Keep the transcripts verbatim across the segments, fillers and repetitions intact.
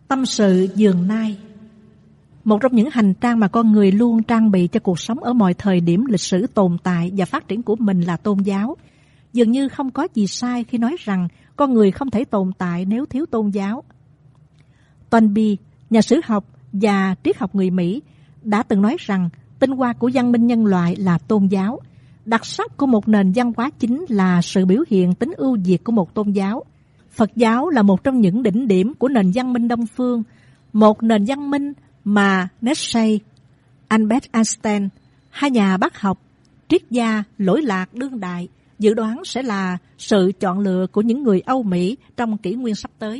Tâm sự giường nai. Một trong những hành trang mà con người luôn trang bị cho cuộc sống ở mọi thời điểm lịch sử tồn tại và phát triển của mình là tôn giáo. Dường như không có gì sai khi nói rằng con người không thể tồn tại nếu thiếu tôn giáo. Toynbee, nhà sử học và triết học người Mỹ, đã từng nói rằng tinh hoa của văn minh nhân loại là tôn giáo. Đặc sắc của một nền văn hóa chính là sự biểu hiện tính ưu việt của một tôn giáo. Phật giáo là một trong những đỉnh điểm của nền văn minh Đông phương, một nền văn minh mà Nietzsche, Albert Einstein, hai nhà bác học, triết gia lỗi lạc đương đại dự đoán sẽ là sự chọn lựa của những người Âu Mỹ trong kỷ nguyên sắp tới.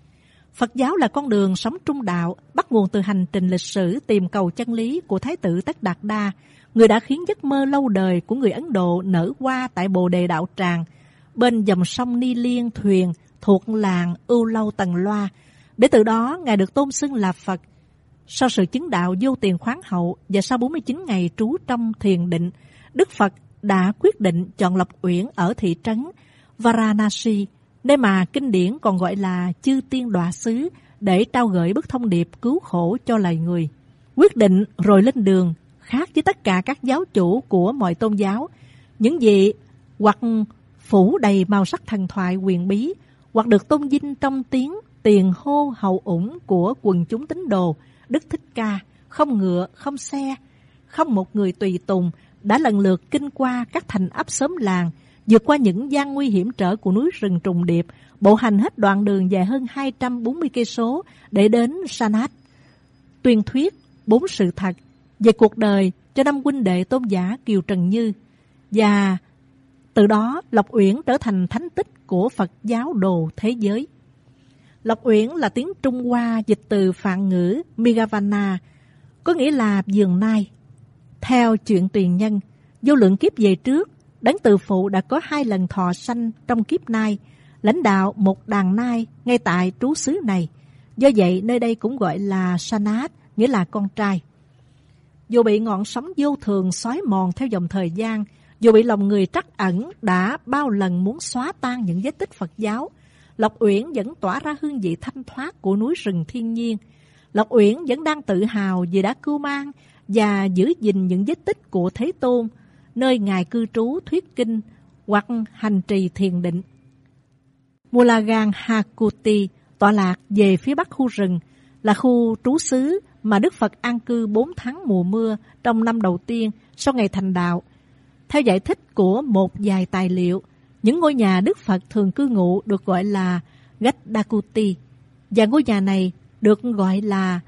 Phật giáo là con đường sống trung đạo, bắt nguồn từ hành trình lịch sử tìm cầu chân lý của Thái tử Tất Đạt Đa, người đã khiến giấc mơ lâu đời của người Ấn Độ nở hoa tại Bồ Đề Đạo Tràng, bên dòng sông Ni Liên Thuyền thuộc làng Ưu Lâu Tần Loa, để từ đó Ngài được tôn xưng là Phật. Sau sự chứng đạo vô tiền khoáng hậu và sau bốn mươi chín ngày trú trong thiền định, Đức Phật đã quyết định chọn Lộc Uyển ở thị trấn Varanasi, nơi mà kinh điển còn gọi là Chư Tiên Đọa Xứ, để trao gửi bức thông điệp cứu khổ cho loài người. Quyết định rồi lên đường, khác với tất cả các giáo chủ của mọi tôn giáo, những vị hoặc phủ đầy màu sắc thần thoại quyền bí, hoặc được tôn vinh trong tiếng tiền hô hậu ủng của quần chúng tín đồ, Đức Thích Ca, không ngựa, không xe, không một người tùy tùng, đã lần lượt kinh qua các thành ấp xóm làng, vượt qua những gian nguy hiểm trở của núi rừng trùng điệp, bộ hành hết đoạn đường dài hơn hai trăm bốn mươi cây số để đến Sanat, tuyên thuyết bốn sự thật về cuộc đời cho năm huynh đệ tôn giả Kiều Trần Như, và từ đó Lộc Uyển trở thành thánh tích của Phật giáo đồ thế giới. Lộc Uyển là tiếng Trung Hoa dịch từ Phạn ngữ Meghavana, có nghĩa là giường nai. Theo chuyện truyền nhân, vô lượng kiếp về trước, Đấng Từ Phụ đã có hai lần thọ sanh trong kiếp nai, lãnh đạo một đàn nai ngay tại trú xứ này. Do vậy nơi đây cũng gọi là Sanat, nghĩa là con trai. Dù bị ngọn sóng vô thường xói mòn theo dòng thời gian, dù bị lòng người trắc ẩn đã bao lần muốn xóa tan những vết tích Phật giáo, Lộc Uyển vẫn tỏa ra hương vị thanh thoát của núi rừng thiên nhiên. Lộc Uyển vẫn đang tự hào vì đã cưu mang và giữ gìn những vết tích của Thế Tôn, nơi Ngài cư trú thuyết kinh hoặc hành trì thiền định. Mulagan Hakuti tọa lạc về phía bắc khu rừng, là khu trú xứ mà Đức Phật an cư bốn tháng mùa mưa trong năm đầu tiên sau ngày thành đạo. Theo giải thích của một vài tài liệu, những ngôi nhà Đức Phật thường cư ngụ được gọi là Gaddakuti, và ngôi nhà này được gọi là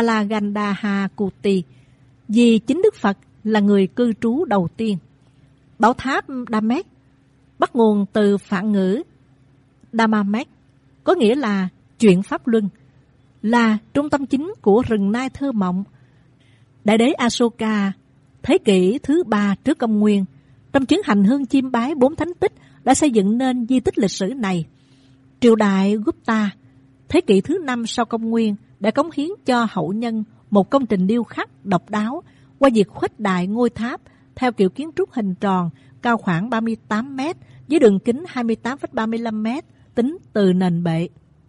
Malagandahakuti vì chính Đức Phật là người cư trú đầu tiên. Bảo tháp Damek bắt nguồn từ Phạn ngữ Damamek, có nghĩa là chuyện pháp luân, là trung tâm chính của rừng nai thơ mộng. Đại đế Asoka thế kỷ thứ ba trước công nguyên, trong chuyến hành hương chiêm bái bốn thánh tích, đã xây dựng nên di tích lịch sử này. Triều đại Gupta thế kỷ thứ năm sau công nguyên đã cống hiến cho hậu nhân một công trình điêu khắc độc đáo qua việc khuếch đại ngôi tháp theo kiểu kiến trúc hình tròn, cao khoảng ba mươi tám mét với đường kính hai mươi tám phẩy ba mươi lăm mét tính từ nền bệ.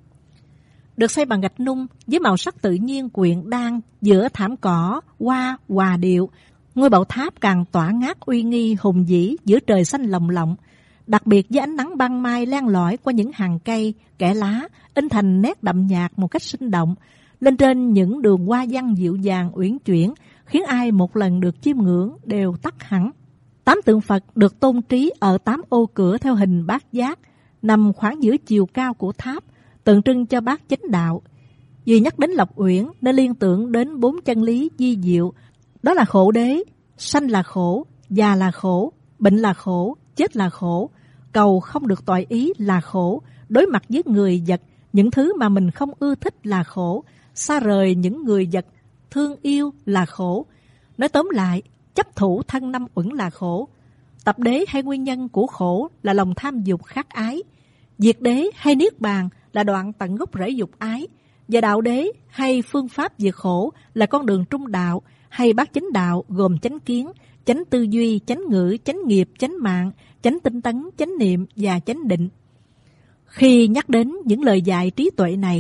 Được xây bằng gạch nung với màu sắc tự nhiên quyện đan giữa thảm cỏ, hoa, hòa điệu, ngôi bảo tháp càng tỏa ngát uy nghi hùng vĩ giữa trời xanh lồng lộng, đặc biệt với ánh nắng ban mai len lỏi qua những hàng cây, kẽ lá, in thành nét đậm nhạt một cách sinh động, lên trên những đường hoa văn dịu dàng uyển chuyển, khiến ai một lần được chiêm ngưỡng đều tắt hẳn. Tám tượng Phật được tôn trí ở tám ô cửa theo hình bát giác, nằm khoảng giữa chiều cao của tháp, tượng trưng cho bát chánh đạo. Vì nhắc đến Lộc Uyển nên liên tưởng đến bốn chân lý di diệu, đó là khổ đế, sanh là khổ, già là khổ, bệnh là khổ, chết là khổ, cầu không được toại ý là khổ, đối mặt với người vật, những thứ mà mình không ưa thích là khổ, xa rời những người vật thương yêu là khổ. Nói tóm lại, chấp thủ thân năm uẩn là khổ. Tập đế hay nguyên nhân của khổ là lòng tham dục khát ái. Diệt đế hay niết bàn là đoạn tận gốc rễ dục ái. Và đạo đế hay phương pháp diệt khổ là con đường trung đạo, hay bát chánh đạo gồm chánh kiến, chánh tư duy, chánh ngữ, chánh nghiệp, chánh mạng, chánh tinh tấn, chánh niệm và chánh định. Khi nhắc đến những lời dạy trí tuệ này,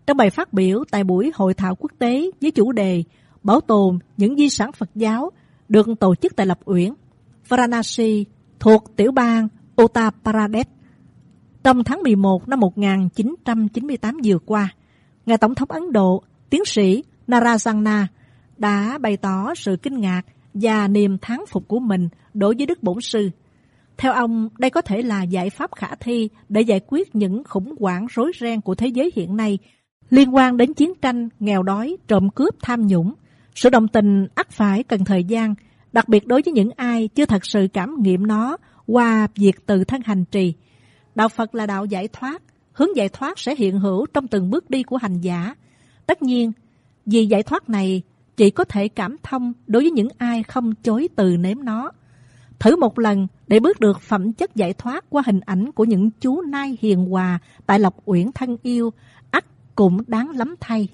Trong bài phát biểu tại buổi hội thảo quốc tế với chủ đề Bảo tồn những di sản Phật giáo được tổ chức tại Lập Uyển, Varanasi thuộc tiểu bang Uttar Pradesh trong tháng mười một năm một nghìn chín trăm chín mươi tám vừa qua, Ngài Tổng thống Ấn Độ, tiến sĩ Narayana đã bày tỏ sự kinh ngạc và niềm thán phục của mình đối với Đức Bổn Sư. Theo ông, đây có thể là giải pháp khả thi để giải quyết những khủng hoảng rối ren của thế giới hiện nay liên quan đến chiến tranh, nghèo đói, trộm cướp, tham nhũng. Sự đồng tình ắt phải cần thời gian, đặc biệt đối với những ai chưa thật sự cảm nghiệm nó qua việc tự thân hành trì. Đạo Phật là đạo giải thoát, hướng giải thoát sẽ hiện hữu trong từng bước đi của hành giả. Tất nhiên, vì giải thoát này chỉ có thể cảm thông đối với những ai không chối từ nếm nó. Thử một lần để bước được phẩm chất giải thoát qua hình ảnh của những chú nai hiền hòa tại Lộc Uyển thân yêu, ắt cũng đáng lắm thay.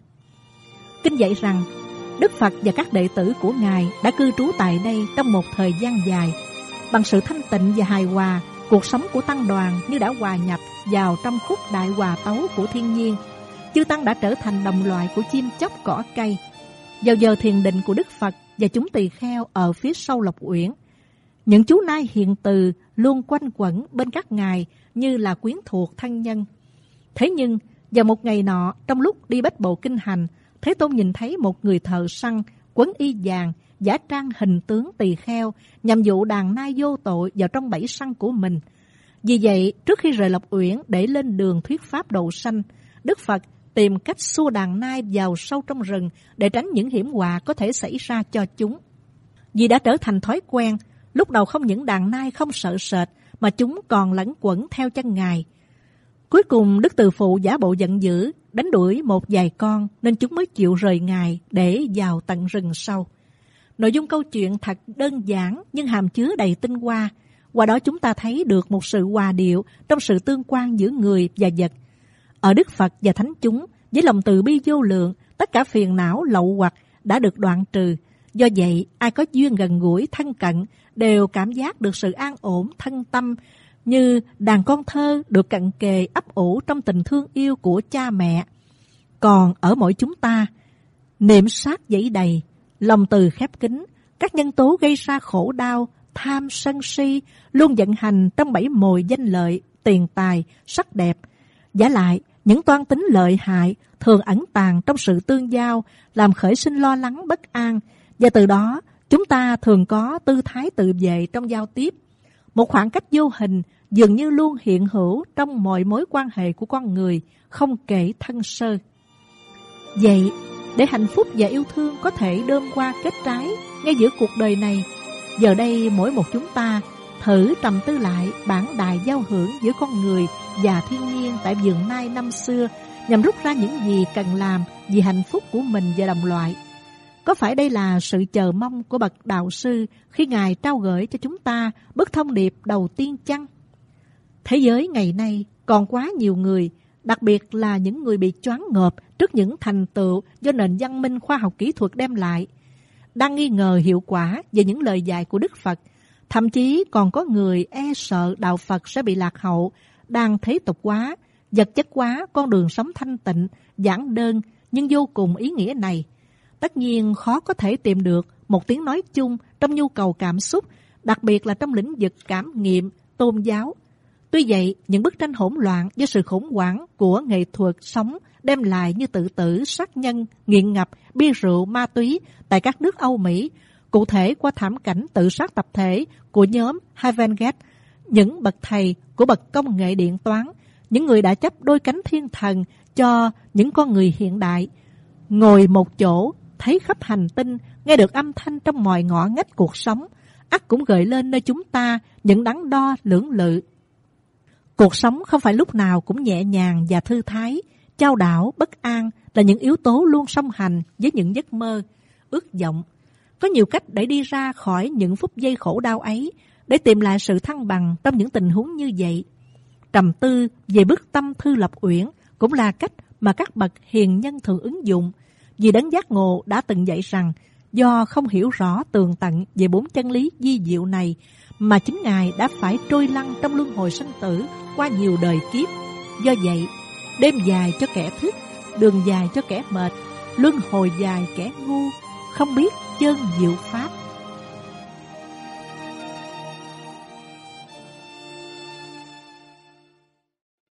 Kinh dạy rằng, Đức Phật và các đệ tử của Ngài đã cư trú tại đây trong một thời gian dài. Bằng sự thanh tịnh và hài hòa, cuộc sống của tăng đoàn như đã hòa nhập vào trong khúc đại hòa tấu của thiên nhiên. Chư tăng đã trở thành đồng loại của chim chóc cỏ cây. Vào giờ thiền định của Đức Phật và chúng tỳ kheo ở phía sau Lộc Uyển, những chú nai hiền từ luôn quanh quẩn bên các ngài như là quyến thuộc thân nhân. Thế nhưng, vào một ngày nọ, trong lúc đi bách bộ kinh hành, Thế Tôn nhìn thấy một người thợ săn quấn y vàng, giả trang hình tướng tỳ kheo nhằm dụ đàn nai vô tội vào trong bẫy săn của mình. Vì vậy, trước khi rời Lộc Uyển để lên đường thuyết pháp độ sanh, Đức Phật tìm cách xua đàn nai vào sâu trong rừng để tránh những hiểm họa có thể xảy ra cho chúng. Vì đã trở thành thói quen, lúc đầu không những đàn nai không sợ sệt mà chúng còn lẩn quẩn theo chân Ngài. Cuối cùng Đức Từ Phụ giả bộ giận dữ, đánh đuổi một vài con nên chúng mới chịu rời Ngài để vào tận rừng sâu. Nội dung câu chuyện thật đơn giản nhưng hàm chứa đầy tinh hoa. Qua đó chúng ta thấy được một sự hòa điệu trong sự tương quan giữa người và vật. Ở Đức Phật và Thánh chúng, với lòng từ bi vô lượng, tất cả phiền não lậu hoặc đã được đoạn trừ. Do vậy, ai có duyên gần gũi, thân cận đều cảm giác được sự an ổn, thân tâm, như đàn con thơ được cận kề ấp ủ trong tình thương yêu của cha mẹ. Còn ở mỗi chúng ta, niệm sát dẫy đầy, lòng từ khép kín, các nhân tố gây ra khổ đau, tham sân si luôn vận hành trong bẫy mồi danh lợi, tiền tài, sắc đẹp. Giả lại, những toan tính lợi hại thường ẩn tàng trong sự tương giao, làm khởi sinh lo lắng bất an, và từ đó chúng ta thường có tư thái tự vệ trong giao tiếp. Một khoảng cách vô hình dường như luôn hiện hữu trong mọi mối quan hệ của con người, không kể thân sơ. Vậy, để hạnh phúc và yêu thương có thể đơm hoa kết trái ngay giữa cuộc đời này, giờ đây mỗi một chúng ta thử trầm tư lại bản đại giao hưởng giữa con người và thiên nhiên tại vườn nai năm xưa, nhằm rút ra những gì cần làm vì hạnh phúc của mình và đồng loại. Có phải đây là sự chờ mong của bậc đạo sư khi Ngài trao gửi cho chúng ta bức thông điệp đầu tiên chăng? Thế giới ngày nay còn quá nhiều người, đặc biệt là những người bị choáng ngợp trước những thành tựu do nền văn minh khoa học kỹ thuật đem lại, đang nghi ngờ hiệu quả về những lời dạy của Đức Phật. Thậm chí còn có người e sợ đạo Phật sẽ bị lạc hậu, đang thế tục hóa, vật chất hóa con đường sống thanh tịnh, giản đơn nhưng vô cùng ý nghĩa này. Tất nhiên khó có thể tìm được một tiếng nói chung trong nhu cầu cảm xúc, đặc biệt là trong lĩnh vực cảm nghiệm, tôn giáo. Tuy vậy, những bức tranh hỗn loạn do sự khủng hoảng của nghệ thuật sống đem lại như tự tử, sát nhân, nghiện ngập, bia rượu, ma túy tại các nước Âu Mỹ, cụ thể qua thảm cảnh tự sát tập thể của nhóm Havengate, những bậc thầy của bậc công nghệ điện toán, những người đã chấp đôi cánh thiên thần cho những con người hiện đại, ngồi một chỗ, thấy khắp hành tinh, nghe được âm thanh trong mọi ngõ ngách cuộc sống, ắt cũng gợi lên nơi chúng ta những đắn đo lưỡng lự. Cuộc sống không phải lúc nào cũng nhẹ nhàng và thư thái, chao đảo, bất an là những yếu tố luôn song hành với những giấc mơ, ước vọng. Có nhiều cách để đi ra khỏi những phút giây khổ đau ấy, để tìm lại sự thăng bằng trong những tình huống như vậy. Trầm tư về bức tâm thư Lập Uyển cũng là cách mà các bậc hiền nhân thường ứng dụng, vì Đấng Giác Ngộ đã từng dạy rằng do không hiểu rõ tường tận về bốn chân lý vi diệu này mà chính Ngài đã phải trôi lăn trong luân hồi sanh tử qua nhiều đời kiếp. Do vậy, đêm dài cho kẻ thức, đường dài cho kẻ mệt, luân hồi dài kẻ ngu, không biết chân diệu pháp.